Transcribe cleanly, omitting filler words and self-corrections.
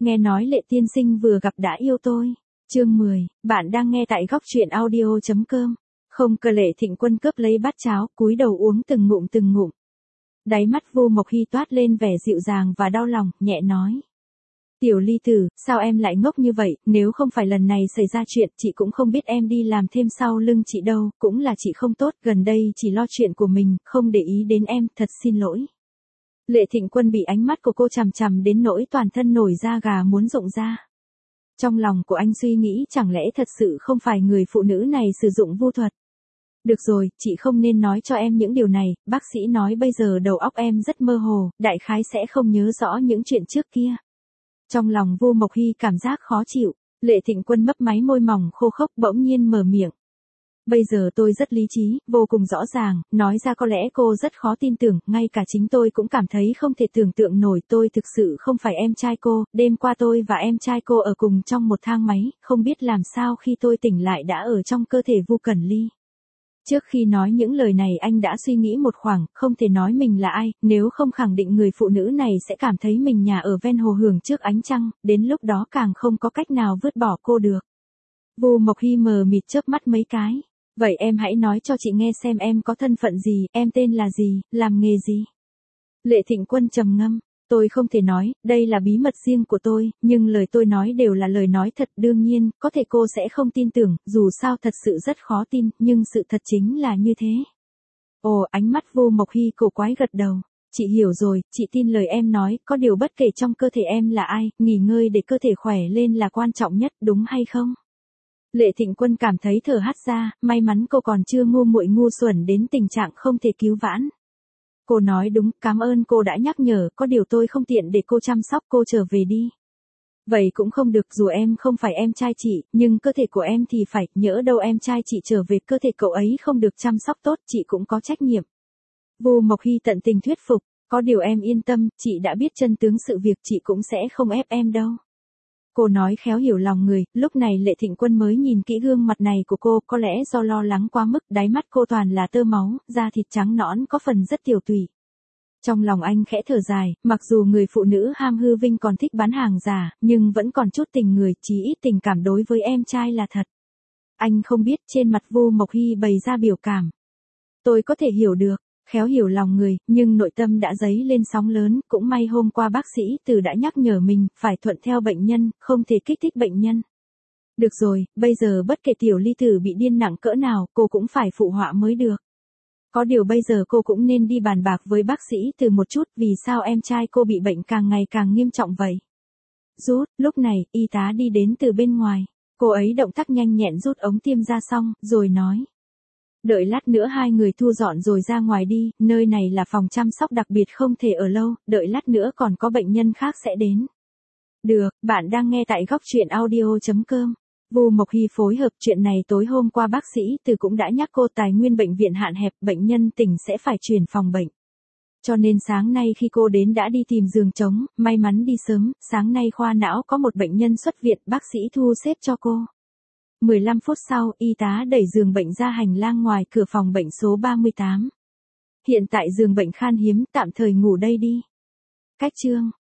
nghe nói Lệ tiên sinh vừa gặp đã yêu tôi. Chương 10, bạn đang nghe tại góc truyện audio.com. Không cờ Lệ Thịnh Quân cướp lấy bát cháo, cúi đầu uống từng ngụm từng ngụm. Đáy mắt Vu Mộc Hy toát lên vẻ dịu dàng và đau lòng, nhẹ nói. Tiểu ly tử, sao em lại ngốc như vậy, nếu không phải lần này xảy ra chuyện, chị cũng không biết em đi làm thêm sau lưng chị đâu, cũng là chị không tốt, gần đây chỉ lo chuyện của mình, không để ý đến em, thật xin lỗi. Lệ Thịnh Quân bị ánh mắt của cô chằm chằm đến nỗi toàn thân nổi da gà muốn rụng ra. Trong lòng của anh suy nghĩ chẳng lẽ thật sự không phải người phụ nữ này sử dụng vu thuật. Được rồi, chị không nên nói cho em những điều này, bác sĩ nói bây giờ đầu óc em rất mơ hồ, đại khái sẽ không nhớ rõ những chuyện trước kia. Trong lòng Vu Mộc Hy cảm giác khó chịu, Lệ Thịnh Quân mấp máy môi mỏng khô khốc bỗng nhiên mở miệng. Bây giờ tôi rất lý trí, vô cùng rõ ràng, nói ra có lẽ cô rất khó tin tưởng, ngay cả chính tôi cũng cảm thấy không thể tưởng tượng nổi, tôi thực sự không phải em trai cô, đêm qua tôi và em trai cô ở cùng trong một thang máy, không biết làm sao khi tôi tỉnh lại đã ở trong cơ thể Vu Cẩn Ly. Trước khi nói những lời này anh đã suy nghĩ một khoảng, không thể nói mình là ai, nếu không khẳng định người phụ nữ này sẽ cảm thấy mình nhà ở ven hồ hưởng trước ánh trăng, đến lúc đó càng không có cách nào vứt bỏ cô được. Vu Mộc Hy mờ mịt chớp mắt mấy cái. Vậy em hãy nói cho chị nghe xem em có thân phận gì, em tên là gì, làm nghề gì. Lệ Thịnh Quân trầm ngâm. Tôi không thể nói, đây là bí mật riêng của tôi, nhưng lời tôi nói đều là lời nói thật, đương nhiên, có thể cô sẽ không tin tưởng, dù sao thật sự rất khó tin, nhưng sự thật chính là như thế. Ồ, ánh mắt Vu Mộc Hy cổ quái gật đầu. Chị hiểu rồi, chị tin lời em nói, có điều bất kể trong cơ thể em là ai, nghỉ ngơi để cơ thể khỏe lên là quan trọng nhất, đúng hay không? Lệ Thịnh Quân cảm thấy thở hắt ra, may mắn cô còn chưa ngu muội ngu xuẩn đến tình trạng không thể cứu vãn. Cô nói đúng, cảm ơn cô đã nhắc nhở, có điều tôi không tiện để cô chăm sóc, cô trở về đi. Vậy cũng không được, dù em không phải em trai chị, nhưng cơ thể của em thì phải, nhỡ đâu em trai chị trở về cơ thể cậu ấy không được chăm sóc tốt, chị cũng có trách nhiệm. Vu Mộc Hy tận tình thuyết phục, có điều em yên tâm, chị đã biết chân tướng sự việc, chị cũng sẽ không ép em đâu. Cô nói khéo hiểu lòng người, lúc này Lệ Thịnh Quân mới nhìn kỹ gương mặt này của cô, có lẽ do lo lắng quá mức, đáy mắt cô toàn là tơ máu, da thịt trắng nõn có phần rất tiểu tụy. Trong lòng anh khẽ thở dài, mặc dù người phụ nữ ham hư vinh còn thích bán hàng giả, nhưng vẫn còn chút tình người, chí ít tình cảm đối với em trai là thật. Anh không biết, trên mặt Vu Mộc Hy bày ra biểu cảm. Tôi có thể hiểu được. Khéo hiểu lòng người, nhưng nội tâm đã dấy lên sóng lớn, cũng may hôm qua bác sĩ Từ đã nhắc nhở mình, phải thuận theo bệnh nhân, không thể kích thích bệnh nhân. Được rồi, bây giờ bất kể tiểu ly tử bị điên nặng cỡ nào, cô cũng phải phụ họa mới được. Có điều bây giờ cô cũng nên đi bàn bạc với bác sĩ Từ một chút, vì sao em trai cô bị bệnh càng ngày càng nghiêm trọng vậy. Rút, lúc này, y tá đi đến từ bên ngoài, cô ấy động tác nhanh nhẹn rút ống tiêm ra xong, rồi nói. Đợi lát nữa hai người thu dọn rồi ra ngoài đi, nơi này là phòng chăm sóc đặc biệt không thể ở lâu, đợi lát nữa còn có bệnh nhân khác sẽ đến. Được, bạn đang nghe tại góc truyện audio.com. Vu Mộc Hy phối hợp, chuyện này tối hôm qua bác sĩ Từ cũng đã nhắc cô, tài nguyên bệnh viện hạn hẹp, bệnh nhân tỉnh sẽ phải chuyển phòng bệnh. Cho nên sáng nay khi cô đến đã đi tìm giường trống, may mắn đi sớm, sáng nay khoa não có một bệnh nhân xuất viện, bác sĩ thu xếp cho cô. 15 phút sau, y tá đẩy giường bệnh ra hành lang ngoài cửa phòng bệnh số 38. Hiện tại giường bệnh khan hiếm, tạm thời ngủ đây đi. Cách chương